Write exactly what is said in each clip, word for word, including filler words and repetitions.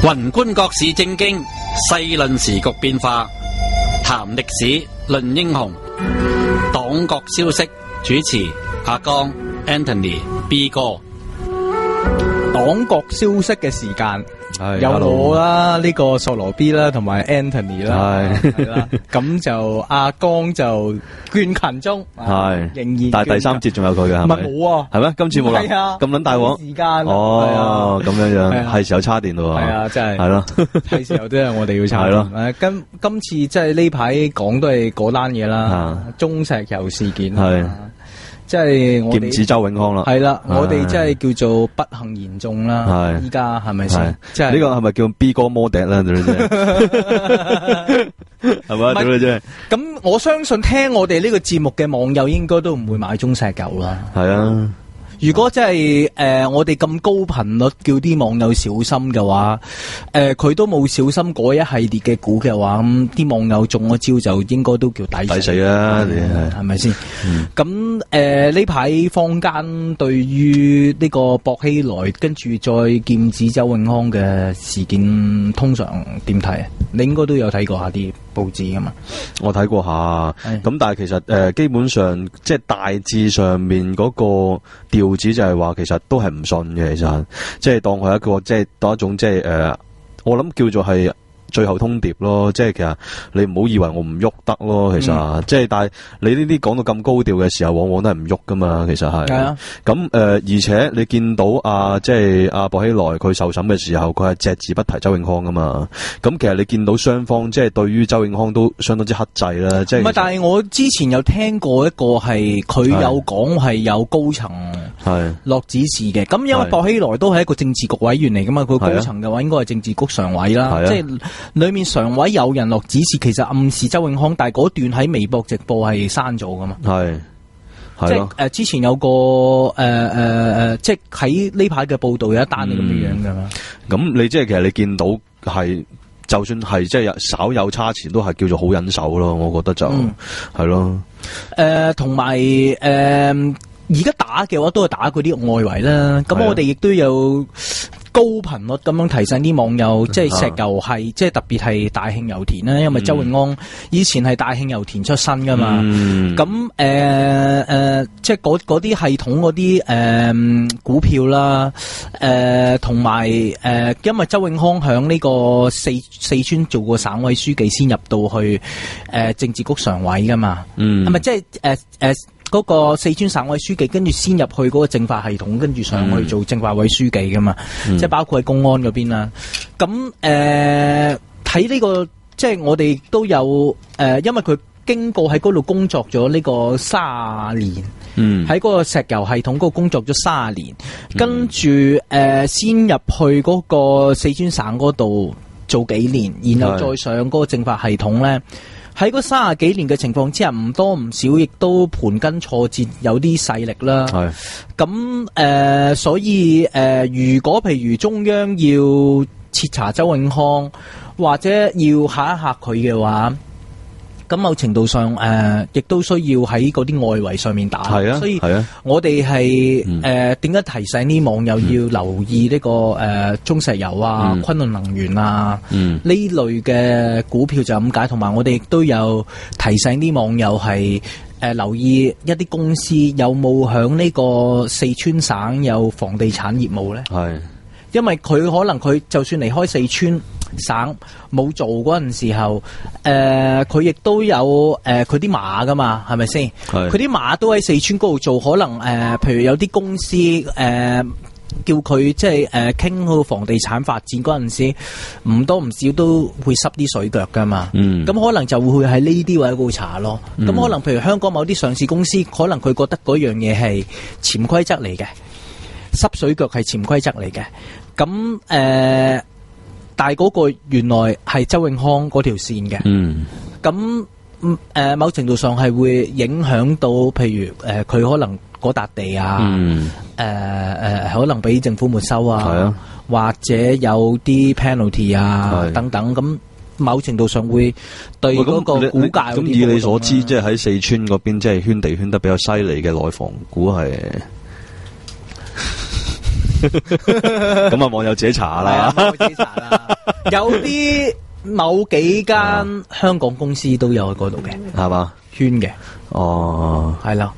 宏觀國事政經，細論時局變化，談歷史，論英雄。黨國消息，主持阿江 Anthony B 哥。 黨國消息嘅時間。有 hello 我啦，呢、這個索羅 B 啦，同埋 Anthony 啦，係啦，咁就阿江就倦勤中， 係仍然。 但係第三節仲有佢嘅，係咪？ 冇啊， 係咩？今次冇啦， 係啊， 咁撚大鑊。 時間哦，咁樣樣，係時候叉電咯。 係啊，真係。 係咯， 係時候都係我哋要叉。 係咯。 誒，今今次即係呢排講都係嗰單嘢啦，中石油事件。 係。 即係我哋劍指周永康啦， 係啦，我哋即係叫做不幸言中啦。係依家係咪先？即係呢個係咪叫 B 哥摩笛啦？對唔對？係咪？對唔對？ 咁我相信聽我哋呢個節目嘅網友應該都唔會買中石油啦。 係啊。 如果真係誒我哋咁高頻率叫啲網友小心嘅話，誒、呃、佢都冇小心嗰一系列嘅股嘅話，咁啲網友中咗招就應該都叫抵抵死啦， 係咪先？咁誒呢排坊間對於呢個薄熙來跟住再劍指周永康嘅事件，通常點睇啊？你應該都有睇過下啲報紙噶嘛？ 我睇過下，咁但係其實誒、呃、基本上即係大致上面嗰個調子就係話，其實都係唔信嘅，其實即係當佢一個即係當一種即係誒、呃，我諗叫做係最後通牒咯，即係其實你唔好以為我唔喐得咯，其實、嗯、即係但係你呢啲講到咁高調嘅時候，往往都係唔喐噶嘛，其實係。係啊。咁誒、呃，而且你見到啊，即係阿薄熙來佢受審嘅時候，佢係隻字不提周永康噶嘛。咁其實你見到雙方即係對於周永康都相當之克制啦，即係。唔係， 但係我之前有聽過一個係佢有講係有高層係落指示嘅。咁因為薄熙來都係一個政治局委員嚟噶嘛，佢高層嘅話應該係政治局常委啦，即係。裏面常委有人落指示，其實暗示周永康，但係嗰段喺微博直播係刪咗噶嘛。係，即係誒、呃，之前有個誒誒誒，即係喺呢排嘅報道有一單咁樣樣噶嘛。咁、 嗯、你即係其實你見到係，就算係即係稍有差池，都係叫做好忍手咯。我覺得就係、嗯、咯。誒、 呃，同埋誒。呃而家打嘅話都係打嗰啲外圍啦，咁我哋亦都有高頻率咁樣提醒啲網友，即係石油係，即係特別係大慶油田啦，因為周永康以前係大慶油田出身噶嘛，咁誒誒，即係嗰嗰啲系統嗰啲誒股票啦，誒同埋誒，因為周永康響呢個四四川做過省委書記，先入到去誒、呃、政治局常委噶嘛，係咪即係誒誒？呃呃嗰、那個四川省委書記跟住先入去嗰個政法系統，跟住上去做政法委書記噶嘛，嗯、即係包括喺公安嗰邊啦。咁誒睇呢個，即係我哋都有誒、呃，因為佢經過喺嗰度工作咗呢個卅年，喺、嗯、嗰個石油系統嗰度工作咗卅年，嗯、跟住誒、呃、先入去嗰個四川省嗰度做幾年，然後再上嗰個政法系統咧。喺嗰三十幾年嘅情況之下，唔多唔少，亦都盤根錯節，有啲勢力啦。係咁誒，呃，所以誒，呃，如果譬如中央要徹查周永康，或者要嚇一嚇佢嘅話，咁某程度上誒，亦，呃，都需要喺嗰啲外圍上面打。係啊，所以我哋係誒點解提醒啲網友要留意呢，這個誒，呃，中石油啊、嗯、昆侖能源啊呢，嗯，類嘅股票就咁解，同埋我哋亦都有提醒啲網友係誒，呃，留意一啲公司有冇響呢個四川省有房地產業務咧？係，因為佢可能佢就算離開四川省冇做嗰陣時候，誒佢亦都有誒佢啲馬噶嘛，係咪先？佢啲馬都喺四川嗰度做，可能誒、呃，譬如有啲公司誒、呃、叫佢即係誒傾好房地產發展嗰陣時，唔多唔少都會濕啲水腳噶嘛。嗯，咁可能就會喺呢啲位嗰度查咯。咁、嗯、可能譬如香港某啲上市公司，可能佢覺得嗰樣嘢係潛規則嚟嘅，濕水腳係潛規則嚟嘅。咁誒。呃但係嗰個原來係周永康嗰條線嘅，嗯，咁誒、呃、某程度上係會影響到，譬如誒佢、呃、可能嗰笪地啊，誒、嗯、誒、呃、可能俾政府沒收啊，啊或者有啲 penalty 啊等等，咁某程度上會對嗰個股價有啲波動。咁以你所知，即係喺四川嗰邊，即係圈地圈得比較犀利嘅內房股係。 咁啊，網友自己查啦， 網友自己查啦。有啲某幾間香港公司都有喺嗰度嘅， 係嘛圈嘅。 哦， 係啦。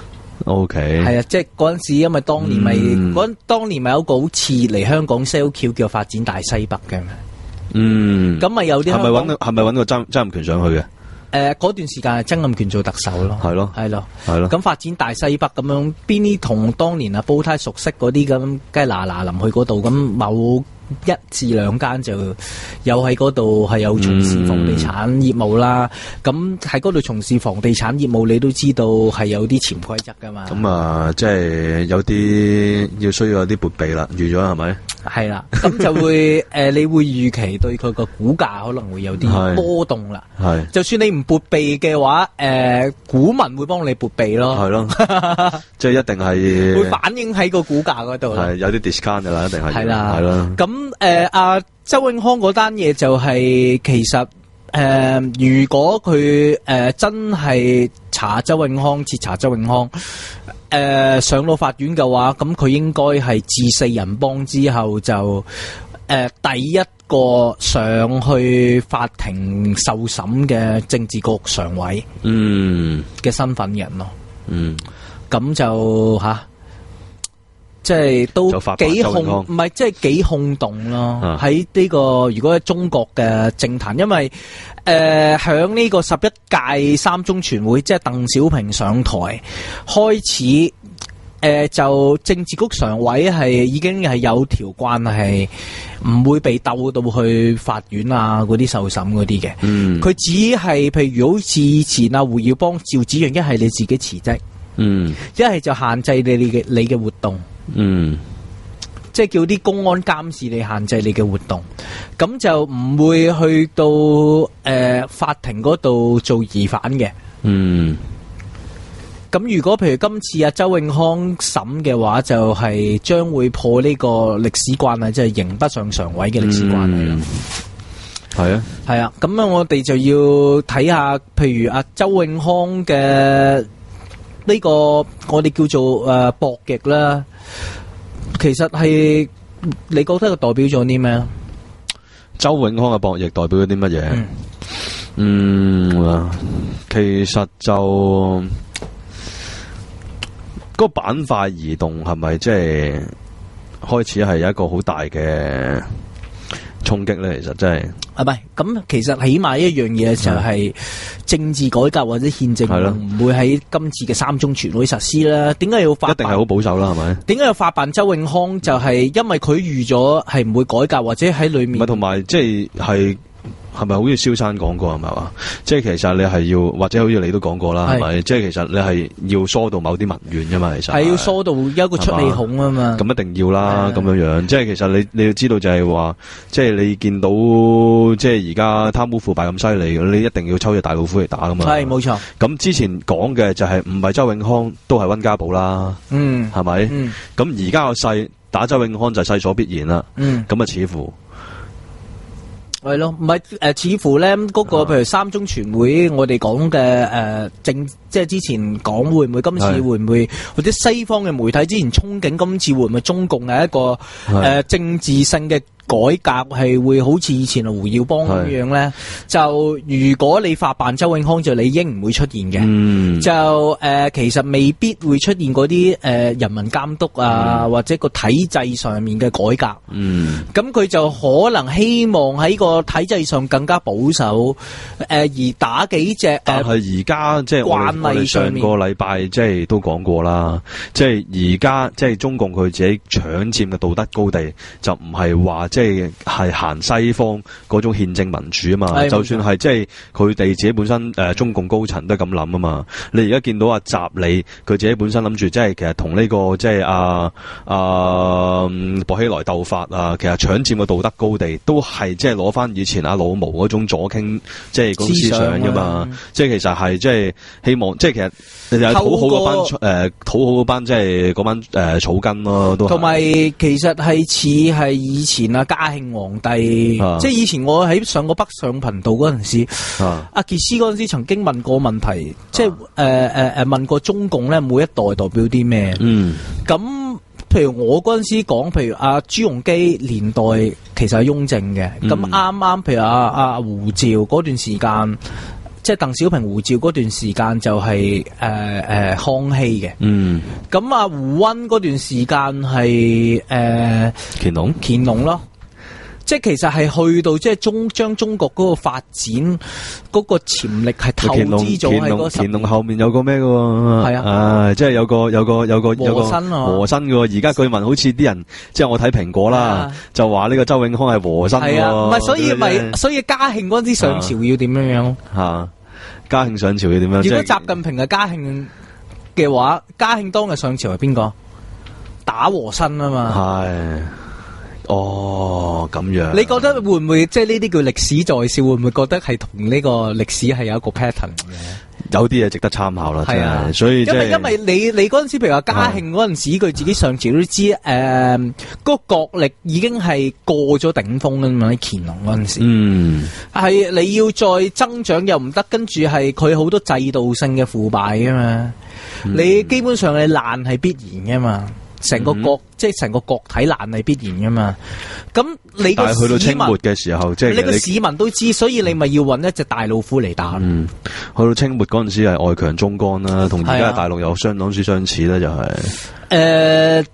O K， 係啊，即係嗰陣時，因為當年咪嗰、嗯、當年咪有一個好似嚟香港 sell 橋叫發展大西北嘅， 嗯， 咁咪有啲係咪揾係咪揾個曾曾蔭權上去嘅？誒、 呃，嗰段時間係曾蔭權做特首咯， 係咯， 係咯， 係咯。 咁發展大西北咁樣，邊啲同當年啊煲呔熟悉嗰啲咁，梗係嗱嗱臨去嗰度，咁某一至兩間就有喺嗰度係有從事房地產業務啦，咁喺嗰度從事房地產業務，你都知道係有啲潛規則噶嘛。 咁啊，即係有啲要需要有啲撥備啦，預咗係咪？ 係啦，咁就會誒、呃，你會預期對佢個股價可能會有啲波動啦。係，就算你唔撥備嘅話，誒、呃，股民會幫你撥備咯。係咯， 即係一定係會反映喺個股價嗰度。係有啲 discount 噶啦，一定係。 係啦， 係啦。 咁誒，阿、呃、周永康嗰單嘢就係、是、其實誒、呃，如果佢誒、呃、真係查周永康，徹查周永康。誒、呃，上到法院嘅話，咁佢應該係自四人幫之後就誒、呃、第一個上去法庭受審嘅政治局常委，嗯嘅身份人咯，嗯，咁就吓，即係都幾轟，唔係即係幾轟動咯。喺呢、這個如果喺中國嘅政壇，因為誒響呢個十一屆三中全會，即係鄧小平上台開始，誒、呃、就政治局常委係已經係有條慣係唔會被鬥到去法院啊嗰啲受審嗰啲嘅。嗯，佢只係譬如好似以前啊胡耀邦、趙紫陽，一係你自己辭職，嗯，一係就限制你你嘅你嘅活動，嗯。即係叫啲公安監視你，限制你嘅活動，咁就唔會去到誒、呃、法庭嗰度做疑犯嘅。嗯。咁如果譬如今次阿周永康審嘅話，就係、是、將會破呢個歷史慣例，即係刑不上常委嘅歷史慣例啦。係、嗯、啊，係啊。咁啊，我哋就要睇下，譬如阿周永康嘅呢、這個，我哋叫做誒博弈啦。其實係你覺得佢代表咗啲咩？ 周永康嘅博弈代表咗啲乜嘢？嗯，嗯，其實就嗰個板塊移動係咪即係開始係有一個好大嘅衝擊咧？其實真係啊，唔係咁，其實起碼一樣嘢就係政治改革或者憲政唔會喺今次嘅三中全會實施啦。點解要法辦？ 一定係好保守啦，係咪？點解要法辦周永康？就係因為佢預咗係唔會改革，或者喺裏面。 唔係同埋即係係。係咪好似蕭生講過係咪話？即係其實你係要，或者好似你都講過啦，係咪？即係其實你係要疏導某啲民怨噶嘛，其實係要疏導一個出氣孔啊嘛。 咁一定要啦，咁樣樣。即係其實你你要知道就係話，即係你見到即係而家貪污腐敗咁犀利，你一定要抽隻大老虎嚟打噶嘛。 係冇錯。咁之前講嘅就係唔係周永康都係溫家寶啦，嗯，係咪？咁而家個勢打周永康就勢所必然啦。嗯，咁啊似乎。 係咯，唔係誒，似乎咧嗰、那個譬如三中全會，我哋講嘅誒政，即係之前講會唔會今次會唔會，或者西方嘅媒體之前憧憬今次會唔會中共係一個誒、呃、政治性嘅改革係會好似以前胡耀邦咁樣咧？就如果你法辦周永康，就理應唔會出現嘅。嗯，就誒、呃、其實未必會出現嗰啲誒人民監督啊、嗯，或者個體制上面嘅改革。嗯，咁佢就可能希望喺個體制上更加保守，誒、呃、而打幾隻。 但係而家即係慣例上個禮拜即係都講過啦，即係而家即係中共佢自己搶佔嘅道德高地，就唔係話。即係係行西方嗰種憲政民主啊嘛，就算係即係佢哋自己本身誒、呃、中共高層都係咁諗啊嘛。你而家見到阿習李佢自己本身諗住即係其實同呢、這個即係阿阿薄熙來鬥法啊，其實搶佔嘅道德高地都係即係攞翻以前阿老毛嗰種左傾即係嗰種思想噶嘛。即係其實係即係希望即係其實你就係討好嗰班誒、呃、討好嗰班即係嗰班誒、呃、草根咯，都同埋其實係似係以前啊。嘉慶皇帝，啊、即係以前我喺上過北上頻道嗰陣時，阿、啊、傑斯嗰陣時曾經問過問題，啊、即係誒誒誒問過中共咧每一代代表啲咩？嗯，咁譬如我嗰陣時講，譬如阿朱鎔基年代其實係雍正嘅，咁啱啱譬如阿阿胡趙嗰段時間。即係鄧小平胡趙嗰段時間就係誒誒康熙嘅，嗯，咁啊胡溫嗰段時間係誒乾隆乾隆咯，即係其實係去到即係中將中國嗰個發展嗰個潛力係透支咗喺嗰十。 乾隆後面有個咩嘅喎？係啊，啊即係有個有個有個有個和珅啊，和珅嘅喎。而家據聞好似啲人即係我睇蘋果啦，就話呢個周永康係和珅喎。係啊， 唔係所以咪所以嘉慶嗰陣時上朝要點樣樣？ 嚇！嘉慶上朝要點樣？ 如果習近平係嘉慶嘅話，嘉慶當日上朝係邊個？打和珅啊嘛。係。 哦，咁樣。 你覺得會唔會即係呢啲叫歷史在笑？會唔會覺得係同呢個歷史係有一個 pattern 嘅？ 有啲嘢值得參考啦，係啊，所以、 就是、因為因為你你嗰陣時，譬如話嘉慶嗰陣時，佢自己上朝都知，誒、呃，嗰、那個國力已經係過咗頂峰啦嘛。喺乾隆嗰陣時，嗯，係你要再增長又唔得，跟住係佢好多制度性嘅腐敗啊嘛。嗯、你基本上你爛係必然噶嘛。成個國、嗯、即係成個國體爛係必然噶嘛，咁你個市民，但係去到清末嘅時候，即係你個市民都知，所以你咪要揾一隻大老虎嚟打。 嗯，去到清末嗰陣時係外強中乾啦，同而家大陸有相當之相似啦，就係、是。誒、 呃，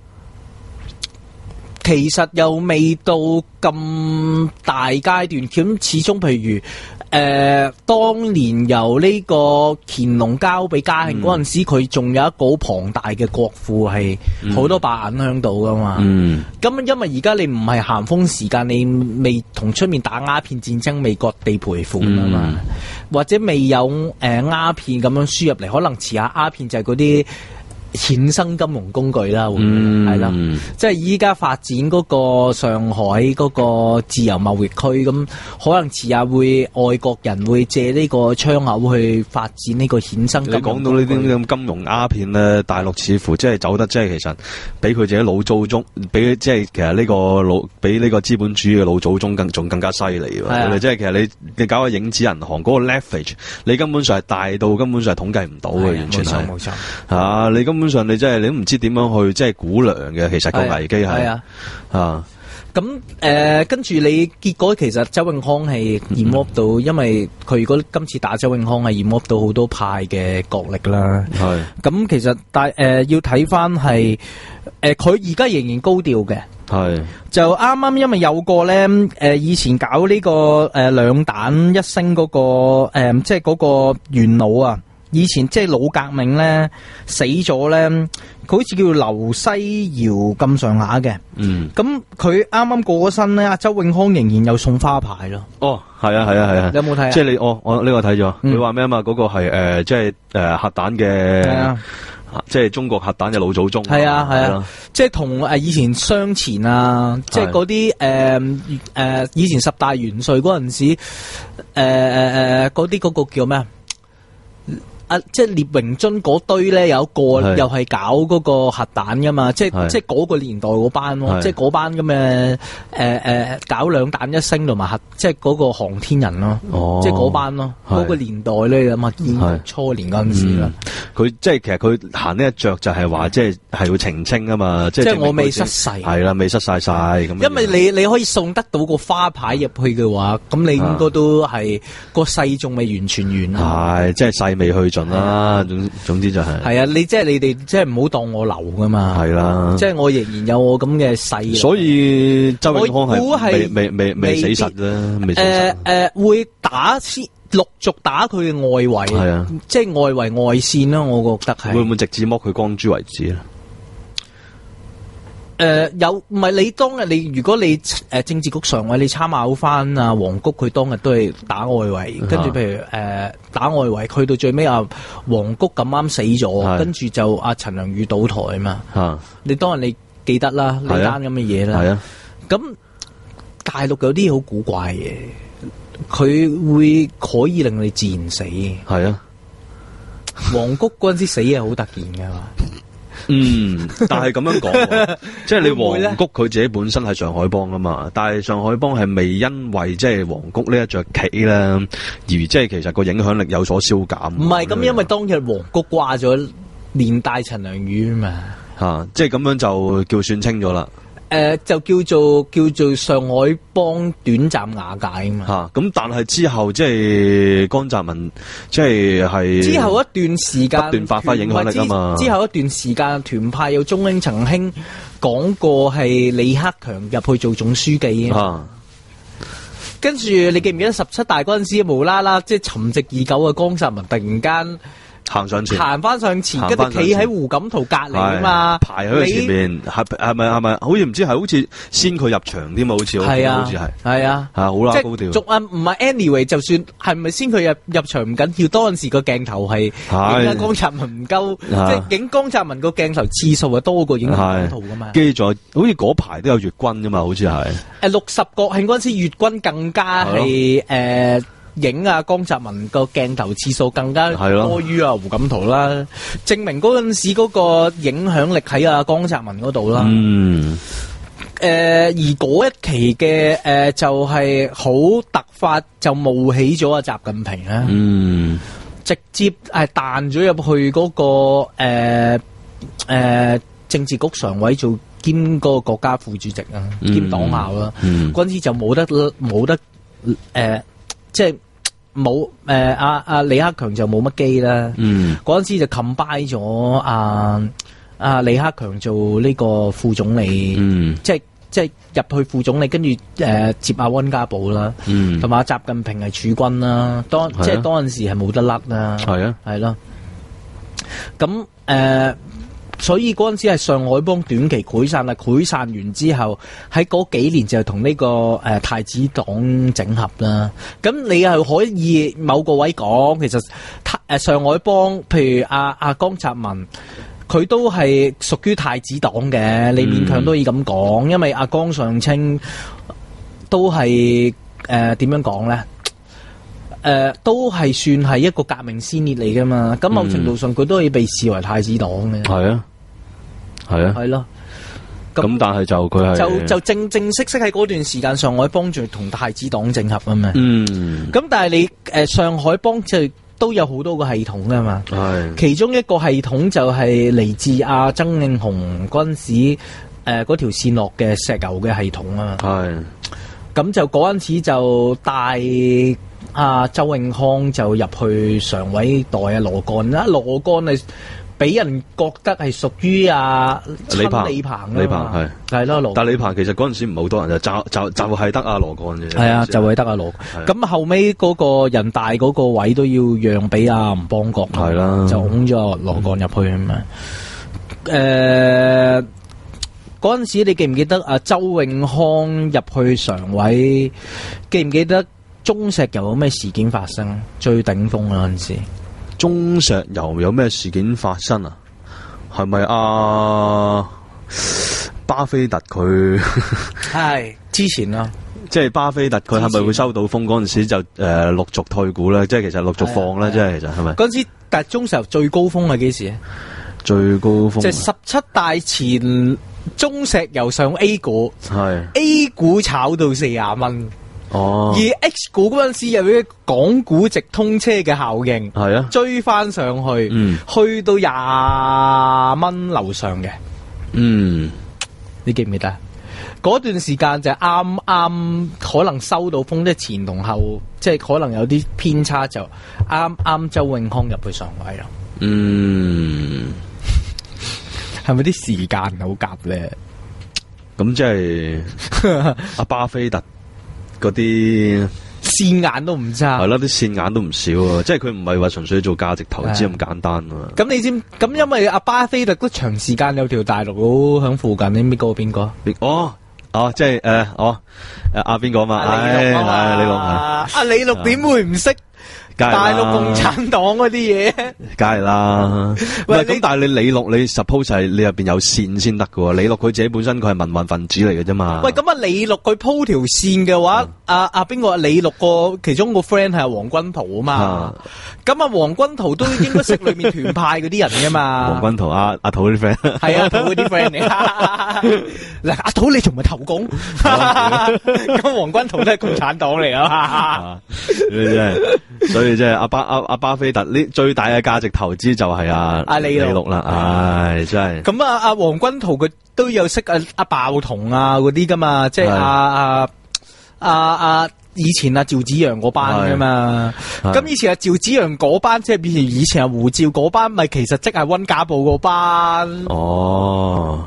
其實又未到咁大階段，咁始終譬如。誒、呃，當年由呢個乾隆交俾嘉慶嗰陣時，佢、嗯、仲有一個好龐大嘅國庫，係好多白銀響度噶嘛。咁、嗯、因為而家你唔係咸豐時間，你未同出面打鴉片戰爭，未割地賠款啊嘛，嗯、或者未有誒鴉片咁樣輸入嚟，可能遲下鴉片就係嗰啲衍生金融工具啦，會係啦，即係依家發展嗰個上海嗰個自由貿易區，咁可能遲下會外國人會借呢個窗口去發展呢個衍生金融工具。你講到呢啲咁金融鴉片咧，大陸似乎即係走得即係其實比佢自己老祖宗，比即係其實呢個老比呢個資本主義嘅老祖宗更仲更加犀利喎。即係其實你你搞個影子銀行嗰個 leverage，你根本上係大到根本上係統計唔到嘅，完全係冇錯嚇你咁。基本上你真係你都唔知點樣去即係估量嘅，其實個危機係啊啊咁誒，跟住你結果其實周永康係 involve 到，嗯、因為佢如果今次打周永康係 involve 到好多派嘅角力啦。係咁其實但誒、呃、要睇翻係誒佢而家仍然高調嘅。係就啱啱因為有個咧誒、呃、以前搞呢、這個誒兩彈一星嗰、那個誒、呃、即係嗰個元老啊。以前即係老革命咧死咗咧，佢好似叫劉西堯咁上下嘅。嗯，咁佢啱啱過咗身咧，阿周永康仍然有送花牌咯。 哦，係啊，係啊，係啊。 你有冇睇啊？ 即係你，哦，我呢個睇咗。佢話咩啊嘛？嗰個係誒，即係誒核彈嘅，即係中國核彈嘅老祖宗。係啊，係啊，即係同誒以前雙錢啊，即係嗰啲誒誒以前十大元帥嗰陣時，誒誒誒嗰啲嗰個叫咩啊？啊！即係聶榮臻嗰堆咧，有一個又係搞嗰個核彈噶嘛，即係即係嗰個年代嗰班咯，即係嗰班咁嘅誒誒搞兩彈一星同埋核，即係嗰個航天人咯，哦、即係嗰班咯，嗰、嗰個年代咧咁啊，建國初年嗰陣時啦。佢、嗯、即係其實佢行呢一着就係話，即係係要澄清啊嘛，即係我未失勢，係啦，未失晒晒咁。因為你你可以送得到個花牌入去嘅話，咁你應該都係個勢仲未完全完。係，即係勢未去。啦，總總之就係係啊！你即係你哋，即係唔好當我流噶嘛。係啦，即係我仍然有我咁嘅勢。所以周永康係未未未未死實啦，未死實。誒誒，會打先陸續打佢嘅外圍，係啊，即係外圍外線啦。我覺得係會唔會直至剝佢光珠為止咧？誒、呃，有唔係你當日你如果你誒、呃、政治局常委你參考翻啊黃菊佢當日都係打外圍，跟住譬如誒、呃、打外圍，去到最尾啊黃菊咁啱死咗，跟住就阿陳良宇倒台啊嘛。啊你當日你記得啦呢單咁嘅嘢啦。係啊，咁大陸有啲好古怪嘅，佢會可以令你自然死。係啊，黃菊嗰陣時死係好突然噶嘛。嗯，但係咁樣講，即係你黃菊佢自己本身係上海幫啊嘛，但係上海幫係未因為即係黃菊呢一着棋咧，而即係其實個影響力有所消減。唔係咁，因為當日黃菊掛咗連帶陳良宇啊嘛。 吓，即係咁樣就叫算清咗啦。 誒、呃，就叫做叫做上海幫短暫瓦解啊嘛。 吓，咁但係之後即係江澤民，即係係之後一段時間不斷發揮影響力啊嘛。 之後一段時間，團派有中英曾興講過係李克強入去做總書記啊。跟住你記唔記得十七大嗰陣時，無啦啦即係沉寂已久嘅江澤民突然間行上前， 行翻上前，跟住企喺胡錦濤隔離啊嘛， 排喺佢前面，係係咪係咪？好似唔知係好似先佢入場添嘛？好似係啊， 好似係係啊， 係好啦高調。 仲啊唔係 anyway， 就算係咪先佢入入場唔緊要，當陣時個鏡頭係影緊江澤民唔夠，即係影江澤民個鏡頭次數係多過影胡錦濤噶嘛。 跟住再好似嗰排都有粵軍噶嘛，好似係誒六十國慶嗰陣時，粵軍更加係誒。影啊江澤民個鏡頭次數更加多於啊胡錦濤啦，證明嗰陣時嗰個影響力喺啊江澤民嗰度啦。嗯，誒、呃、而嗰一期嘅誒、呃、就係、是、好突發就冒起咗啊習近平啦。嗯，直接係彈咗入去嗰、那個誒誒、呃呃、政治局常委做兼嗰個國家副主席啊，嗯、兼黨校啦。嗯，嗰陣時就冇得冇得誒。呃即係冇誒，阿阿李克強就冇乜機啦。嗯，嗰陣時就 combine 咗阿阿李克強做呢個副總理。嗯，即係即係入去副總理，跟住誒接阿溫家寶啦。嗯，同埋阿習近平係儲軍啦。當、啊、即係當陣時係冇得甩啦。係啊，係咯。咁誒。呃所以嗰陣時係上海幫短期潰散啦，潰散完之後喺嗰幾年就同呢、這個誒、呃、太子黨整合啦。咁你係可以某個位講，其實太誒上海幫，譬如阿阿江澤民，佢都係屬於太子黨嘅，你勉強都可以咁講，因為阿江上清都係誒點樣講咧？誒、呃，都係算係一個革命先烈嚟噶嘛，咁某程度上佢都可以被視為太子黨嘅。係啊，係啊，係咯。咁但係就佢係就就正正式式喺嗰段時間，上海幫助同太子黨整合啊嘛。嗯。咁但係你誒、呃、上海幫就都有好多個系統噶嘛。係。其中一個系統就係嚟自阿曾慶紅嗰陣時誒嗰條線落嘅石油嘅系統啊嘛。係。咁就嗰陣時就帶阿周永康就入去常委代阿羅幹啦，羅幹係俾人覺得係屬於阿李鵬，李鵬李鵬係係咯羅。但係李鵬其實嗰陣時唔係好多人，就就就就係得阿羅幹嘅。係啊，就係得阿羅。咁後尾嗰個人大嗰個位都要讓俾阿吳邦國，係啦，就拱咗羅幹入去啊嘛。誒。嗰陣時你記唔記得啊？周永康入去常委，記唔記得中石油有咩事件發生？最頂峰嗰陣時，中石油有咩事件發生啊？係咪阿巴菲特佢係之前啊？即係巴菲特佢係咪會收到風嗰陣時就誒陸續退股咧？即係其實陸續放咧？即係其實係咪？嗰陣時但係中石油最高峰係幾時？最高峰即係十七大前。中石油上 A 股，係 A 股炒到四十蚊，哦，而 H 股嗰陣時又有港股直通車嘅效應，係啊，追翻上去，嗯，去到廿蚊樓上嘅，嗯，你記唔記得？嗰段時間就啱啱可能收到風，即係前同後，即係可能有啲偏差，就啱啱周永康入去上位啦，嗯。係咪啲時間好夾咧？咁即係阿巴菲特嗰啲線眼都唔差，係啦，啲線眼都唔少啊！即係佢唔係話純粹做價值投資咁簡單啊！咁你知咁，因為阿巴菲特都長時間有條大陸佬喺附近，你邊個邊個？哦哦，即係誒，哦誒，阿邊個嘛？係係李六啊！阿李六點會唔識？大陸共產黨嗰啲嘢，梗係啦。喂，咁但係你李錄，你 suppose 係你入邊有線先得㗎喎。李錄佢自己本身佢係民運分子嚟嘅啫嘛。喂，咁啊李錄佢鋪條線嘅話，阿阿邊個啊？李錄個其中個 friend 係阿黃君濤啊嘛。咁啊黃君濤都應該識裏面團派嗰啲人噶嘛。黃君濤阿阿土啲 friend，係啊土嗰啲 friend 嚟。嗱阿土你仲唔係投共？咁黃君濤都係共產黨嚟啊嘛。真係，所以。 以即係阿巴阿阿巴菲特呢最大嘅價值投資就係阿阿李李錄啦，唉真係。 咁啊阿黃君濤佢都有識阿阿爆同啊嗰啲噶嘛，即係阿阿阿阿以前阿趙紫陽嗰班噶嘛。咁以前阿趙紫陽嗰班即係以前以前阿胡趙嗰班，咪其實即係溫家寶嗰班。 哦。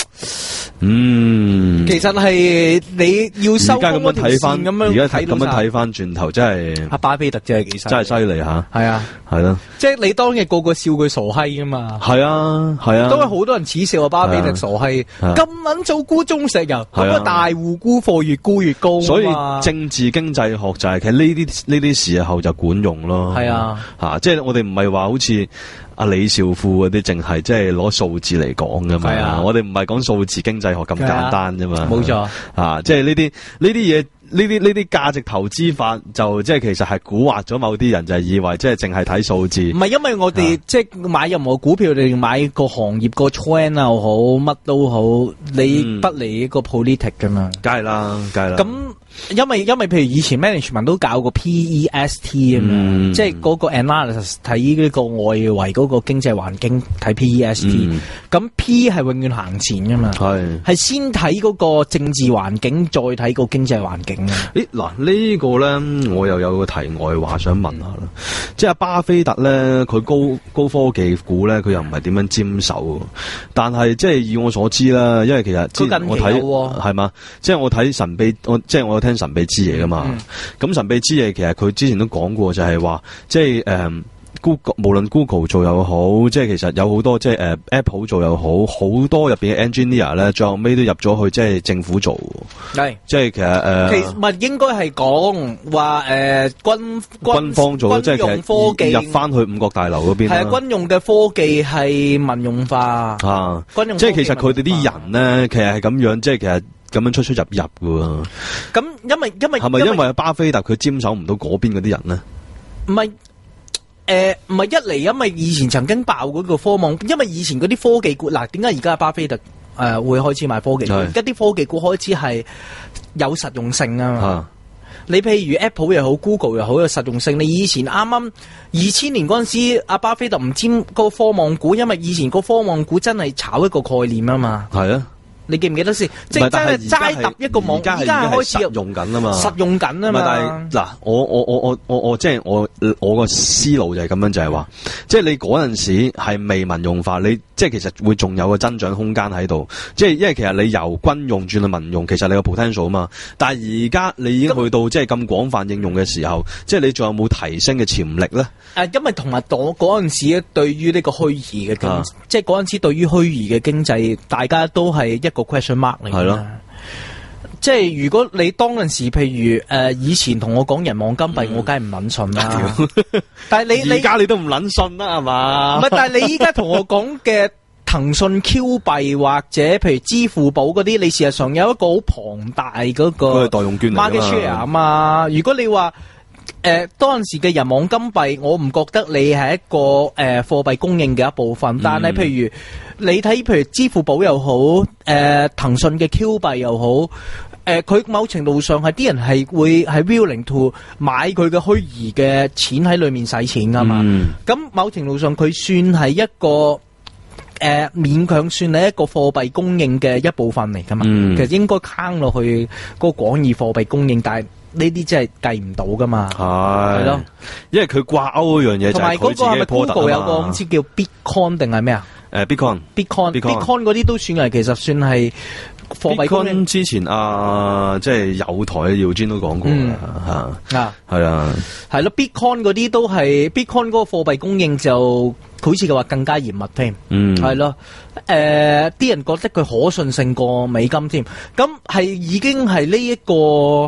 嗯， 其實係你要收而家咁樣睇翻， 咁樣而家咁樣睇翻轉頭，真係阿巴菲特真係幾犀， 真係犀利吓。 係啊， 係咯， 即係你當日個個笑佢傻閪噶嘛。係啊，係啊， 都係好多人恥笑阿巴菲特傻閪，咁撚做沽中石油，咁啊大戶沽貨越沽越高。 所以政治經濟學就係其實呢啲呢啲時候就管用咯。 係啊， 吓，即係我哋唔係話好似阿李兆富嗰啲，淨係即係攞數字嚟講噶嘛。 啊、 我哋唔係講數字經濟學咁簡單啫嘛。 冇錯， 啊，即係呢啲呢啲嘢。呢啲呢啲價值投資法就即係其實係蠱惑咗某啲人，就係以為即係淨係睇數字。唔係因為我哋、啊、即係買任何股票，你買個行業個 trend 又好，乜都好，你不離一個 politic 噶嘛。 梗係啦，梗係啦。 咁因為因為譬如以前 management 都教過 P E S T 啊嘛，嗯、即係嗰個 analysis 睇呢個外圍嗰個經濟環境睇 P E S T。咁、嗯、P 係永遠行前噶嘛，係係先睇嗰個政治環境，再睇個經濟環境。 誒，嗱、這個、呢個咧，我又有個題外話想問下啦。即係阿巴菲特咧，佢高高科技股咧，佢又唔係點樣沾手。但係即係以我所知啦，因為其實之前我睇係嘛，即係我睇神秘，我即係我有聽神秘之夜噶嘛。咁、嗯、神秘之夜其實佢之前都講過就，就係話即係誒。嗯 Google 無論 Google 做又好，即係其實有好多即係誒、呃、Apple 做又好，好多入邊嘅 engineer 咧，最後尾都入咗去即係政府做。係，即係其實誒，呃、 其實唔係應該係講話誒軍軍方做，即係其實科技入翻去五角大樓嗰邊。係啊， 軍用嘅科技係民用化啊， 軍用即係其實佢哋啲人咧，其實係咁樣，即係其實咁樣出出入入㗎。 咁因為因為係咪因為巴菲特佢沾手唔到嗰邊嗰啲人咧？ 唔係。誒，唔係、呃、一嚟，因為以前曾經爆嗰個科網，因為以前嗰啲科技股，嗱，點解而家巴菲特誒、呃、會開始買科技股？而家啲科技股開始係有實用性啊嘛。啊你譬如 Apple 又好 ，Google 又好，有實用性。你以前啱啱二千年嗰陣時，阿巴菲特唔知個科網股，因為以前個科網股真係炒一個概念啊嘛。係啊。你記唔記得先？即係真係齋揼一個網，而家係開始實用緊啊嘛， 實用緊啊嘛。 但係嗱，我我我我我我即係我我個思路就係咁樣，就係話，即係你嗰陣時係未民用化，你即係其實會仲有個增長空間喺度。即係因為其實你由軍用轉到民用，其實你有 potential 啊嘛。但係而家你已經去到即係咁廣泛應用嘅時候，即係你仲有冇提升嘅潛力咧？ 誒，因為同埋嗰嗰陣時咧，對於呢個虛擬嘅經，啊、即係嗰陣時對於虛擬嘅經濟，大家都係一個 question mark 嚟嘅。係咯，即係如果你當陣時，譬如誒、呃、以前同我講人網金幣，嗯、我梗係唔捻信啦。但係你你而家你都唔捻信啦，係嘛？唔係，但係你依家同我講嘅騰訊 Q 幣或者譬如支付寶嗰啲，你事實上有一個好龐大嗰個代用券 market share 啊嘛。如果你話誒當陣時嘅人網金幣，我唔覺得你係一個誒貨幣供應嘅一部分，但係譬如。你睇，譬如支付寶又好，誒、呃，騰訊嘅 Q 幣又好，誒、呃，佢某程度上係啲人係會係 willing to 買佢嘅虛擬嘅錢喺裏面使錢噶嘛。咁、嗯、某程度上佢算係一個誒、呃、勉強算係一個貨幣供應嘅一部分嚟噶嘛。嗯、其實應該坑落去嗰個廣義貨幣供應，但係呢啲真係計唔到噶嘛。係咯，因為佢掛鈎嗰樣嘢就係佢自己嘅 product 啊嘛。同埋嗰個係咪 Google 有個好似叫 Bitcoin 定係咩啊？誒 ，Bitcoin，Bitcoin，Bitcoin 嗰啲都算係，其實算係貨幣供應。之前啊，即係有台嘅耀尊都講過啦，吓啊，係啊，係咯，Bitcoin 嗰啲都係 Bitcoin 嗰個貨幣供應就好似嘅話更加嚴密添，嗯，係咯，誒，啲人覺得佢可信性過美金添，咁係已經係呢一個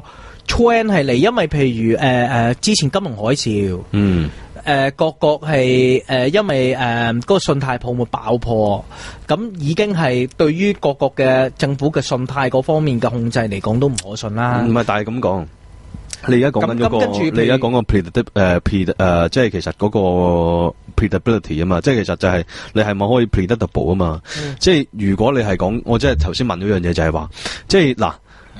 trend 係嚟，因為譬如誒誒，之前金融海嘯，嗯。誒、呃，各國係誒、呃，因為誒嗰、呃那個信貸泡沫爆破，咁已經係對於各國嘅政府嘅信貸嗰方面嘅控制嚟講都唔可信啦。唔係、嗯，但係咁講，你而家講緊嗰個，你而家講個 predict 誒 predict 誒，即係其實嗰個 predictability 啊嘛，即係其實就係你係咪可以 predictable 啊嘛？嗯、即係如果你係講，我即係頭先問咗樣嘢就係話，即係嗱。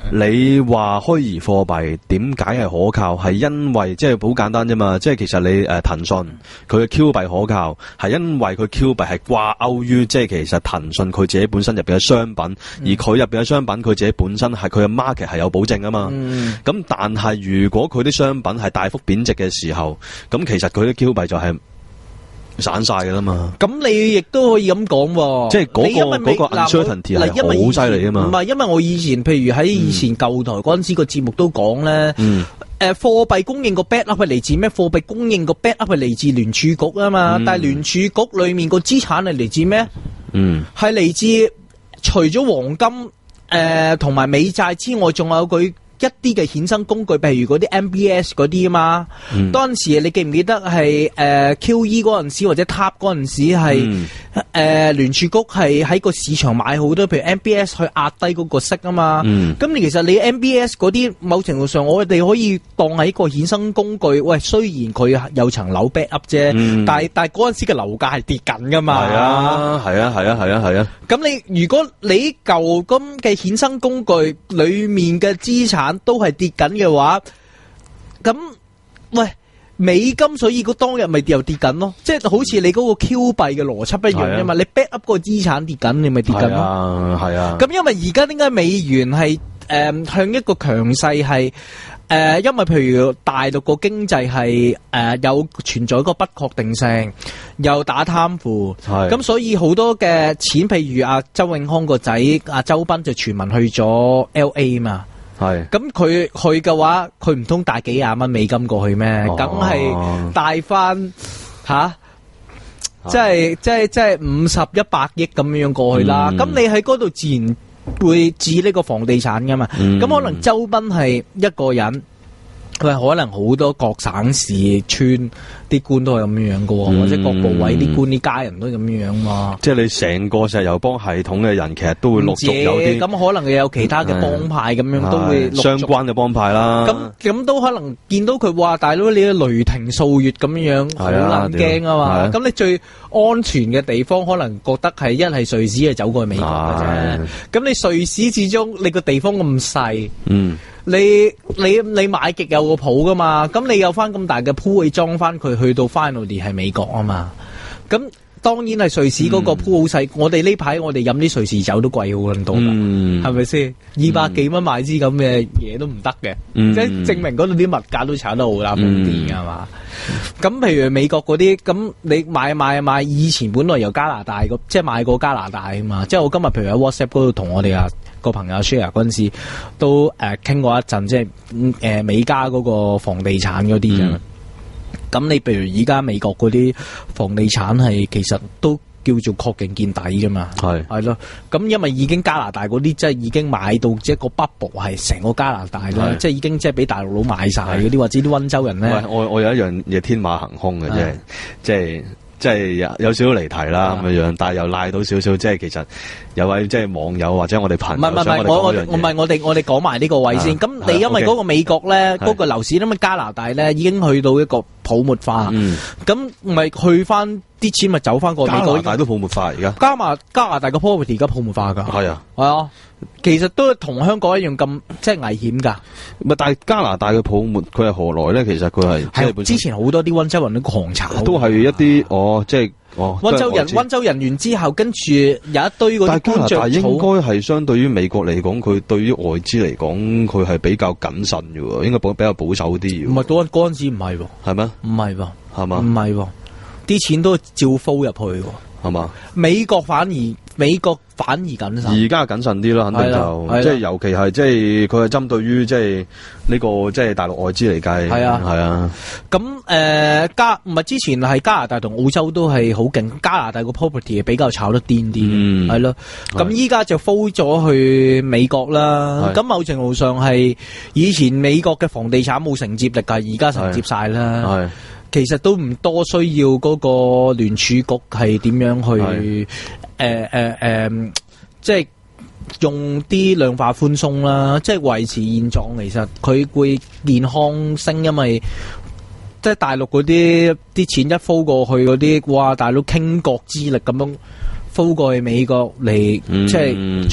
你話虛擬貨幣點解係可靠？係因為即係好簡單啫嘛，即係其實你誒騰訊佢嘅 Q 幣可靠，係因為佢 Q 幣係掛鈎於即係其實騰訊佢自己本身入邊嘅商品，而佢入邊嘅商品佢自己本身係佢嘅 market 係有保證啊嘛。咁、嗯、但係如果佢啲商品係大幅貶值嘅時候，咁其實佢啲 Q 幣就係散晒噶啦嘛，咁你亦都可以咁講， 即係嗰個嗰個 uncertainty 係好犀利啊嘛。 唔係，因為我以前譬如喺以前舊台嗰陣時個節目都講咧，誒貨幣供應個 backup 係嚟自咩？貨幣供應個 backup 係嚟自聯儲局啊嘛，嗯、但係聯儲局裏面個資產係嚟自咩？嗯，係嚟自除咗黃金誒同埋美債之外，仲有佢一啲嘅衍生工具，譬如嗰啲 M B S 嗰啲啊嘛，嗯、當時你記唔記得係誒、呃、Q E 嗰陣時或者 T A P 嗰陣時係誒聯儲局係喺個市場買好多，譬如 M B S 去壓低嗰個息啊嘛。咁、嗯、你其實你 M B S 嗰啲某程度上，我哋可以當係一個衍生工具。喂，雖然佢有層樓 back up 啫，嗯、但係但係嗰陣時嘅樓價係跌緊噶嘛。係啊，係啊，係啊，係啊，係啊。 咁你如果你舊咁嘅衍生工具裏面嘅資產都係跌緊嘅話，咁喂美金，所以個當日咪又跌緊咯，即係好似你嗰個 Q 幣嘅邏輯一樣啫嘛。你 back up 個資產跌緊，你咪跌緊咯。係啊，係啊。咁因為而家點解美元係誒向一個強勢係誒？因為譬如大陸個經濟係誒有存在一個不確定性，又打貪腐，咁所以好多嘅錢，譬如阿周永康個仔阿周斌就傳聞去咗 L A 嘛。係，咁佢去嘅話，佢唔通帶幾廿蚊美金過去咩？梗係帶翻吓，即係即係即係五十一百億咁樣過去啦。咁、嗯、你喺嗰度自然會置呢個房地產噶嘛？咁、嗯、可能周斌係一個人，佢可能好多各省市村啲官都係咁樣樣噶，嗯、或者各部委啲官啲家人都係咁樣樣嘛。即係你成個石油幫系統嘅人，其實都會陸續有啲。咁可能有其他嘅幫派咁樣、嗯、都會陸續相關嘅幫派啦。咁咁都可能見到佢話大佬你雷霆掃月咁樣樣，好撚驚啊嘛。咁你最安全嘅地方，可能覺得係一係瑞士，係走過去美國嘅啫。咁你瑞士始終你個地方咁細，嗯。你你你買極有個譜噶嘛，咁你有翻咁大嘅鋪去裝翻佢，去到 finally 係美國啊嘛，咁當然係瑞士嗰個鋪好細，我哋呢排我哋飲啲瑞士酒都貴好撚多噶，係咪先？二百幾蚊買支咁嘅嘢都唔得嘅，嗯、即係證明嗰度啲物價都炒得好啦，瘋癲噶嘛。咁、嗯、譬如美國嗰啲，咁你買買買，以前本來由加拿大個，即係買過加拿大啊嘛。即係我今日譬如喺 WhatsApp 嗰度同我哋啊個朋友 share 嗰陣時，都誒傾、呃、過一陣，即係誒、呃、美加嗰個房地產嗰啲嘅。咁、嗯、你譬如而家美國嗰啲房地產係其實都叫做確認見底噶嘛，係係咯。咁因為已經加拿大嗰啲即係已經買到即係個 bubble 係成個加拿大啦，即係已經即係俾大陸佬買晒嗰啲，或者啲溫州人咧。我我有一樣嘢天馬行空嘅啫，即係即係有有少少離題啦咁樣樣，但係又賴到少少，即係其實有位即係網友或者我哋朋友，唔係唔係我我我唔係我哋我哋講埋呢個位先。咁你因為嗰個美國咧嗰個樓市，因為加拿大咧已經去到一個泡沫化，咁咪去翻啲錢咪走翻過美國。加拿大都泡沫化而家。加拿加拿大個 property 而家泡沫化噶。係啊，係啊，其實都同香港一樣咁，即係危險噶。咪但係加拿大嘅泡沫佢係何來咧？其實佢係係之前好多啲溫州人都狂炒，都係一啲哦，即係哦。溫州人溫州人完之後，跟住有一堆嗰啲。但係加拿大應該係相對於美國嚟講，佢對於外資嚟講，佢係比較謹慎嘅喎，應該保比較保守啲。唔係嗰嗰陣時唔係喎，係咩？唔係喎，係嘛？唔係喎，啲錢都照 flow 入去喎，係嘛？美國反而美國反而謹慎，而家謹慎啲啦，肯定就即係尤其係即係佢係針對於即係呢個即係大陸外資嚟計，係啊係啊。咁誒、呃、加唔係之前係加拿大同澳洲都係好勁，加拿大個 property 係比較炒得癲啲，係咯。咁依家就 flow 咗去美國啦。咁某程度上係以前美國嘅房地產冇承接力㗎，而家承接晒啦。係。其實都唔多需要嗰個聯儲局係點樣去誒誒誒，即係用啲量化寬鬆啦，即係維持現狀。其實佢會健康升，因為即係大陸嗰啲啲錢一 flow 過去嗰啲，哇！大佬傾國之力咁樣 flow 過去美國嚟，嗯、即係最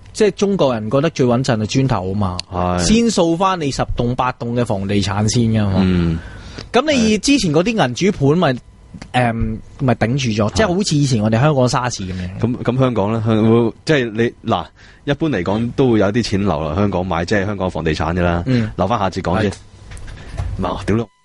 即係中國人覺得最穩陣係磚頭啊嘛， 係先掃翻你十棟八棟嘅房地產先噶嘛。 嗯， 咁你之前嗰啲銀主盤咪誒咪頂住咗，即係好似以前我哋香港沙士咁樣。 咁咁香港咧，香即係你嗱，一般嚟講都會有啲錢流落香港買，即係香港房地產嘅啦。 嗯， 留翻下次講先。唔係，屌咯！